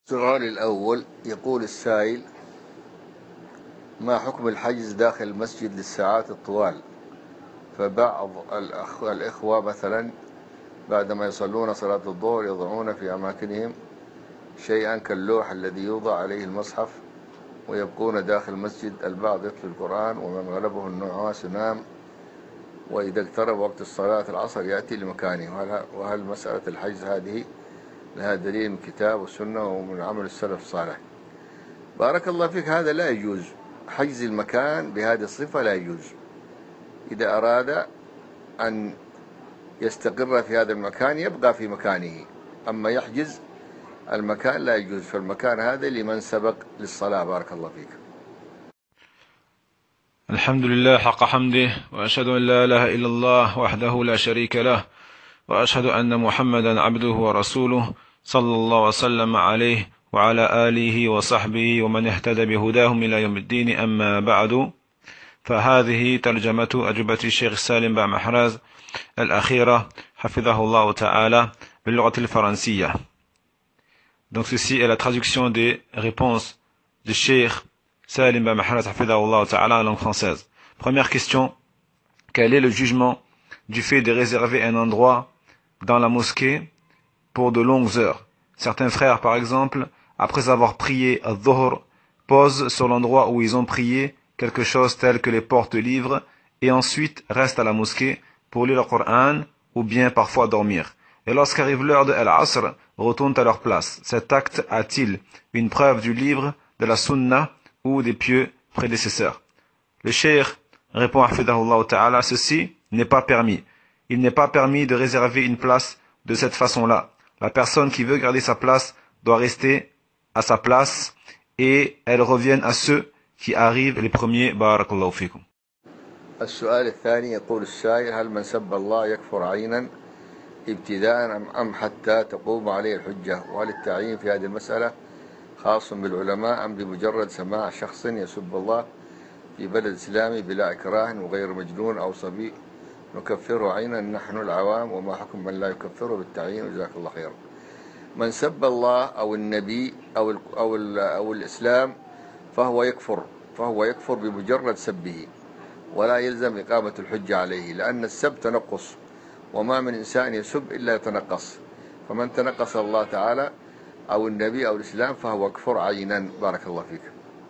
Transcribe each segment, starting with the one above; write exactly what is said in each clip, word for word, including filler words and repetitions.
السؤال الأول يقول السائل: ما حكم الحجز داخل المسجد للساعات الطوال؟ فبعض الأخ... الإخوة مثلا بعدما يصلون صلاة الظهر يضعون في أماكنهم شيئا كاللوح الذي يوضع عليه المصحف ويبقون داخل المسجد. البعض يتلو القرآن ومن غلبه النعاس ينام، وإذا اقترب وقت الصلاة العصر يأتي لمكانه. وهل, وهل مسألة الحجز هذه لها دليل من الكتاب والسنة ومن عمل السلف الصالح؟ بارك الله فيك. هذا لا يجوز، حجز المكان بهذه الصفة لا يجوز. إذا أراد أن يستقر في هذا المكان يبقى في مكانه، أما يحجز المكان لا يجوز. فالمكان هذا لمن سبق للصلاة. بارك الله فيك. الحمد لله حق حمده، وأشهد أن لا إله إلا الله وحده لا شريك له، وأشهد أن محمدا عبده ورسوله صلى الله وسلم عليه وعلى آله وصحبه ومن اهتدى بهداهم إلى يوم الدين. أما بعد، فهذه ترجمة أجوبة الشيخ سالم بن محراز الأخيرة حفظه الله تعالى باللغة الفرنسية. Donc ceci est la traduction des réponses du Cheikh Salim bin Mahraz hafidahullah ta'ala en langue française. Première question: quel est le jugement du fait de réserver un endroit dans la mosquée pour de longues heures? Certains frères, par exemple, après avoir prié al-Dhuhr, posent sur l'endroit où ils ont prié quelque chose tel que les portes-livres et ensuite restent à la mosquée pour lire le Coran ou bien parfois dormir. Et lorsqu'arrive l'heure de Al-Asr, retournent à leur place. Cet acte a-t-il une preuve du livre, de la sunna ou des pieux prédécesseurs? Le cheikh répond hafidahullah ta'ala: ceci n'est pas permis. Il n'est pas permis de réserver une place de cette façon-là. La personne qui veut garder sa place doit rester à sa place et elles reviennent à ceux qui arrivent les premiers. Barakallahu fikum. السؤال الثاني يقول السائل: هل من سب الله يكفر عينا ابتداء أم حتى تقوم عليه الحجة؟ وهل التعيين في هذه المسألة خاص بالعلماء أم بمجرد سماع شخص يسب الله في بلد إسلامي بلا إكراه وغير مجنون أو صبي نكفره عينا نحن العوام؟ وما حكم من لا يكفره بالتعيين؟ جزاك الله خيرا. من سب الله أو النبي أو ال أو ال أو الإسلام فهو يكفر فهو يكفر بمجرد سبه، ولا يلزم إقامة الحجة عليه، لأن السب تنقص، وما من إنسان يسب إلا يتنقص. فمن تنقص الله تعالى أو النبي أو الإسلام فهو كفر عينا. بارك الله فيك.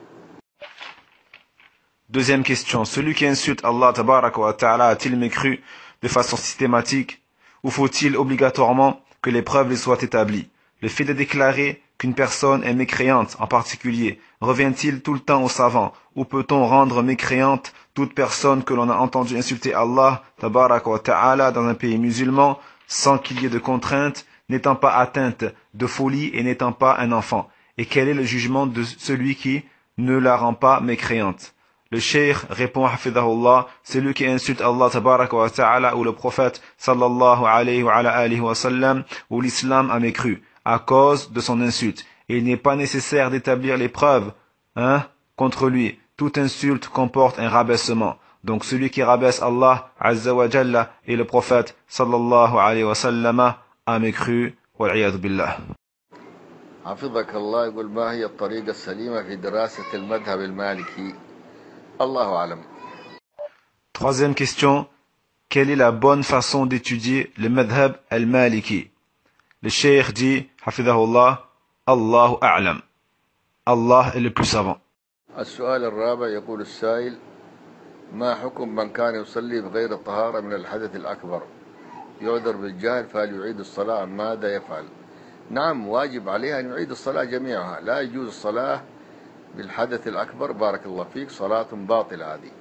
Deuxième question: celui qui insulte Allah tabaraka wa ta'ala a-t-il mécru de façon systématique, ou faut-il obligatoirement que les preuves lui soient établies? Le fait de déclarer qu'une personne est mécréante en particulier revient-il tout le temps aux savants, ou peut-on rendre mécréante toute personne que l'on a entendu insulter Allah tabaraka wa ta'ala dans un pays musulman sans qu'il y ait de contrainte, n'étant pas atteinte de folie et n'étant pas un enfant? Et quel est le jugement de celui qui ne la rend pas mécréante? Le cheikh répond hafidahullah: celui qui insulte Allah tabaraka wa ta'ala ou le prophète sallallahu alayhi wa alayhi wa sallam ou l'islam a mécru à cause de son insulte. Et il n'est pas nécessaire d'établir les preuves hein, contre lui. Toute insulte comporte un rabaissement. Donc celui qui rabaisse Allah azza wa jalla et le prophète sallallahu alayhi wa sallam a mécru. Wal'iyadu billah. حفظك الله. يقول: ما هي الطريقة السليمة في دراسة المذهب المالكي؟ الله أعلم. Troisième question: quelle est la bonne façon d'étudier le madhab al-maliki? Le cheikh dit hafidahullah: Allahu a'lam. Allah est le plus savant. السؤال الرابع يقول السائل: ما حكم من كان يصلي بغير الطهارة من الحدث الأكبر يعذر بالجهل فهل يعيد الصلاة؟ ماذا يفعل؟ نعم، واجب عليه أن يعيد الصلاة جميعها. لا يجوز الصلاة بالحدث الأكبر. بارك الله فيك. صلاة باطلة هذه.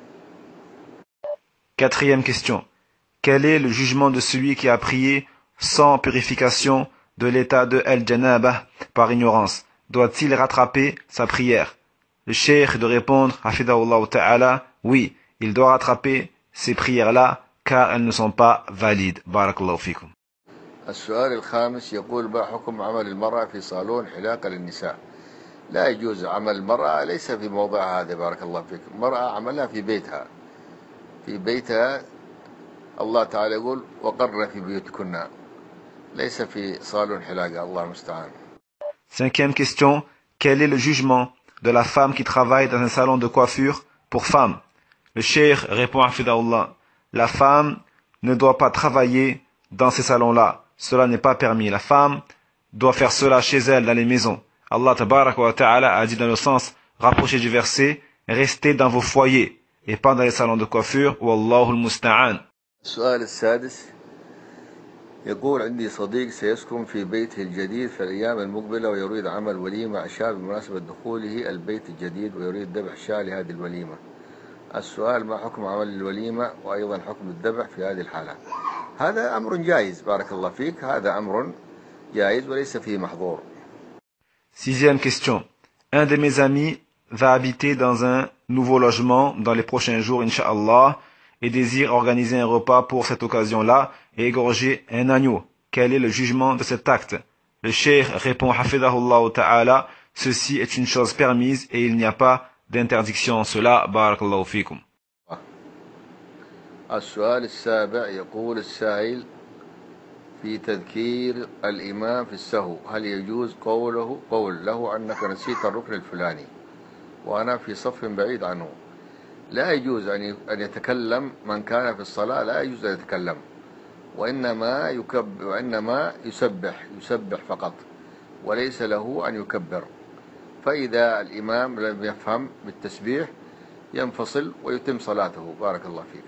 Quatrième question: quel est le jugement de celui qui a prié sans purification de l'état de al-janabah par ignorance? Doit-il rattraper sa prière? Le cheikh de répondre hafidahullah ta'ala: oui, il doit rattraper ces prières-là car elles ne sont pas valides. Barakallahu fikum. السؤال الخامس يقول: ما حكم عمل المرأة في صالون حلاقة للنساء؟ لا يجوز عمل المرأة، ليس في موضع هذا. بارك الله فيك. المرأة عملها في بيتها في بيتها الله تعالى يقول: وقرن في بيوتكن، ليس في صالون حلاقة. الله المستعان. Cinquième question, quel est le jugement de la femme qui travaille dans un salon de coiffure pour femmes? Le cheikh répond à Fidahullah, la femme ne doit pas travailler dans ces salons-là. Cela n'est pas permis. La femme doit faire cela chez elle, dans les maisons. Allah tabaraka wa ta'ala a dit dans le sens rapproché du verset, restez dans vos foyers et pas dans les salons de coiffure. Wallahu al-musta'an. السؤال السادس يقول عندي صديق سيسكن في بيته الجديد في الأيام المقبلة ويريد عمل وليمة عشاء بمناسبة دخوله البيت الجديد ويريد ذبح شاة لهذه الوليمة. السؤال ما حكم عمل الوليمة وأيضا حكم الذبح في هذه الحالة؟ هذا أمر جائز بارك الله فيك هذا أمر جائز وليس فيه محظور. Sixième question. Un de mes amis va habiter dans un nouveau logement dans les prochains jours, Inch'Allah, et désire organiser un repas pour cette occasion-là et égorger un agneau. Quel est le jugement de cet acte? Le cheikh répond, Hafidahullah ta'ala, ceci est une chose permise et il n'y a pas d'interdiction en cela. Barakallahu fikum. السؤال السابع يقول السائل في تذكير الإمام في السهو هل يجوز قوله قول له أنك نسيت الركن الفلاني وأنا في صف بعيد عنه؟ لا يجوز أن يتكلم من كان في الصلاة لا يجوز أن يتكلم وإنما يكبر وإنما يسبح يسبح فقط وليس له أن يكبر فإذا الإمام لم يفهم بالتسبيح ينفصل ويتم صلاته. بارك الله فيك.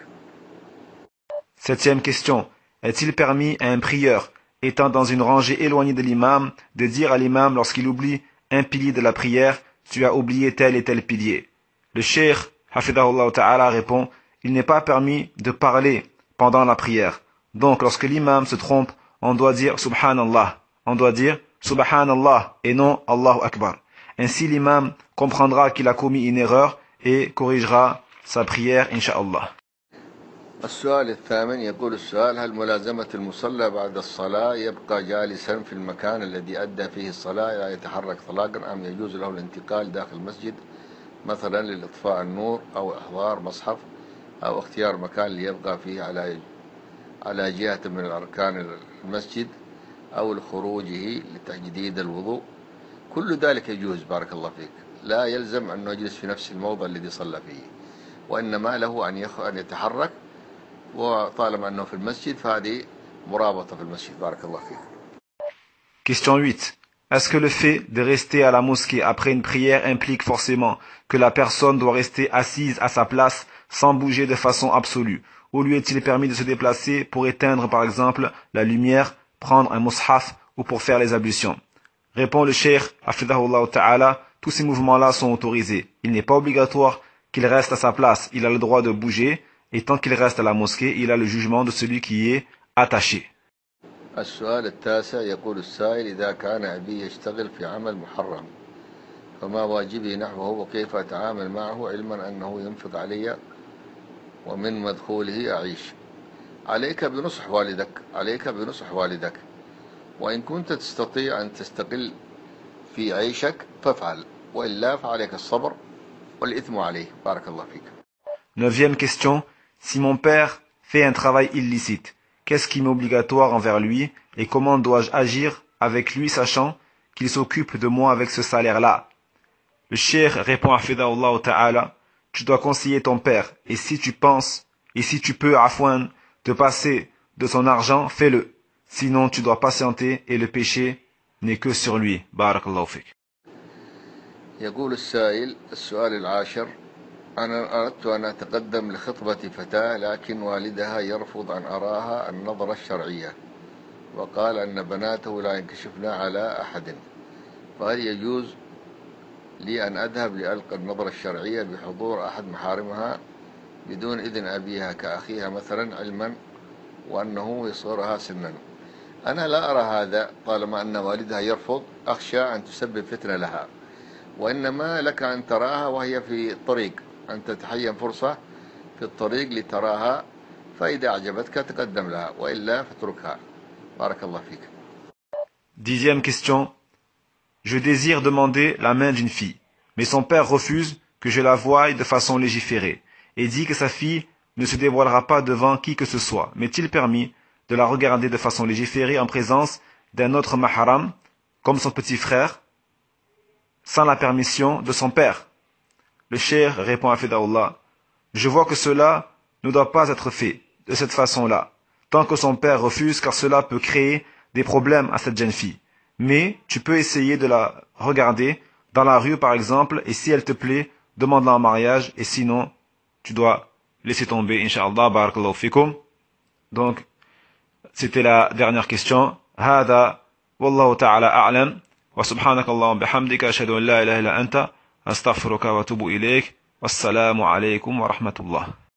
Septième question. Est-il permis à un prieur, étant dans une rangée éloignée de l'imam, de dire à l'imam lorsqu'il oublie un pilier de la prière, tu as oublié tel et tel pilier? Le cheikh, Hafidahullah ta'ala, répond, il n'est pas permis de parler pendant la prière. Donc, lorsque l'imam se trompe, on doit dire Subhanallah. On doit dire Subhanallah et non Allahu Akbar. Ainsi, l'imam comprendra qu'il a commis une erreur et corrigera sa prière, Inch'Allah. السؤال الثامن يقول السؤال هل ملازمة المصلى بعد الصلاة يبقى جالسا في المكان الذي أدى فيه الصلاة لا يتحرك إطلاقا أم يجوز له الانتقال داخل المسجد مثلا لإطفاء النور أو إحضار مصحف أو اختيار مكان ليبقى فيه على على جهة من أركان المسجد أو لخروجه لتجديد الوضوء؟ كل ذلك يجوز بارك الله فيك لا يلزم أنه يجلس في نفس الموضع الذي صلى فيه وإنما له أن أن يتحرك وطالما أنه في المسجد فهذه مرابطة في المسجد. بارك الله فيك. Question huit. Est-ce que le fait de rester à la mosquée après une prière implique forcément que la personne doit rester assise à sa place sans bouger de façon absolue? Ou lui est-il permis de se déplacer pour éteindre par exemple la lumière, prendre un mushaf ou pour faire les ablutions? Répond le cheikh, Hafidahullah ta'ala, tous ces mouvements-là sont autorisés. Il n'est pas obligatoire qu'il reste à sa place, il a le droit de bouger, et tant qu'il reste à la mosquée, il a le jugement de celui qui est attaché. السؤال التاسع يقول السائل إذا كان أبي يشتغل في عمل محرم فما واجبي نحوه وكيف أتعامل معه علما أنه ينفق علي ومن مدخوله أعيش؟ عليك بنصح والدك عليك بنصح والدك وإن كنت تستطيع أن تستقل في عيشك فافعل وإلا فعليك الصبر والإثم عليه. بارك الله فيك. Neuvième question. Si mon père fait un travail illicite, qu'est-ce qui m'est obligatoire envers lui et comment dois-je agir avec lui sachant qu'il s'occupe de moi avec ce salaire-là? Le cheikh répond à Fidahullah ta'ala, tu dois conseiller ton père et si tu penses et si tu peux afouan te passer de son argent, fais-le. Sinon tu dois patienter et le péché n'est que sur lui. Barakallahu fik. يقول السائل السؤال العاشر أنا أردت أن أتقدم لخطبة فتاة لكن والدها يرفض أن أراها النظرة الشرعية وقال أن بناته لا ينكشفن على أحد فهل يجوز لي أن أذهب لألقى النظرة الشرعية بحضور أحد محارمها بدون إذن أبيها كأخيها مثلا علما وأنه يصغرها سنا؟ أنا لا أرى هذا طالما أن والدها يرفض أخشى أن تسبب فتنة لها وإنما لك أن تراها وهي في الطريق أن تتحين فرصة في الطريق لتراها فإذا أعجبتك تقدم لها وإلا فاتركها. بارك الله فيك. Dixième question. Je désire demander la main d'une fille, mais son père refuse que je la voie de façon légiférée et dit que sa fille ne se dévoilera pas devant qui que ce soit. M'est-il permis de la regarder de façon légiférée en présence d'un autre mahram, comme son petit frère, sans la permission de son père. Le cheikh répond à Fidahullah, je vois que cela ne doit pas être fait de cette façon-là, tant que son père refuse, car cela peut créer des problèmes à cette jeune fille. Mais tu peux essayer de la regarder dans la rue par exemple, et si elle te plaît, demande-la en mariage, et sinon, tu dois laisser tomber, Inch'Allah, barakallahu fikum. Donc, c'était la dernière question. Hada, wallahu ta'ala a'lam, wa subhanakallahum bihamdika, ashhadu an la ilaha illa anta, astaghfiruka wa atubu ilayk, wassalamu alaykum wa rahmatullah.